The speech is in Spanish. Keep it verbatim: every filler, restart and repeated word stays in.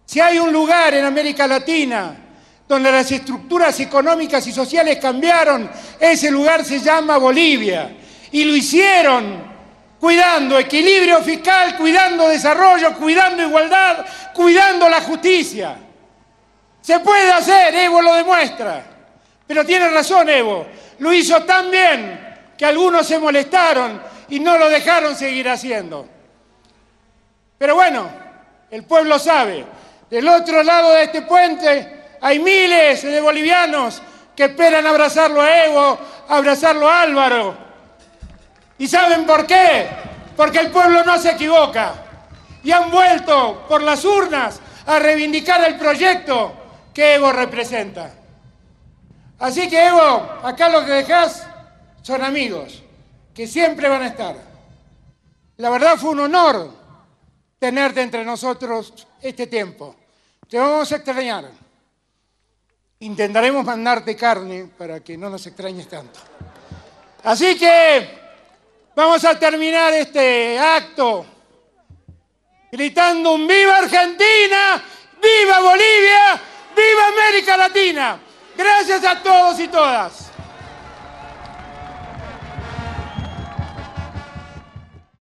Si hay un lugar en América Latina donde las estructuras económicas y sociales cambiaron, ese lugar se llama Bolivia. Y lo hicieron cuidando equilibrio fiscal, cuidando desarrollo, cuidando igualdad, cuidando la justicia. Se puede hacer, Evo lo demuestra. Pero tiene razón Evo, lo hizo tan bien que algunos se molestaron y no lo dejaron seguir haciendo. Pero bueno, el pueblo sabe, del otro lado de este puente hay miles de bolivianos que esperan abrazarlo a Evo, abrazarlo a Álvaro. ¿Y saben por qué? Porque el pueblo no se equivoca. Y han vuelto por las urnas a reivindicar el proyecto que Evo representa. Así que Evo, acá lo que dejás son amigos, que siempre van a estar. La verdad fue un honor tenerte entre nosotros este tiempo. Te vamos a extrañar. Intentaremos mandarte carne para que no nos extrañes tanto. Así que vamos a terminar este acto gritando un ¡Viva Argentina! ¡Viva Bolivia! ¡Viva América Latina! Gracias a todos y todas.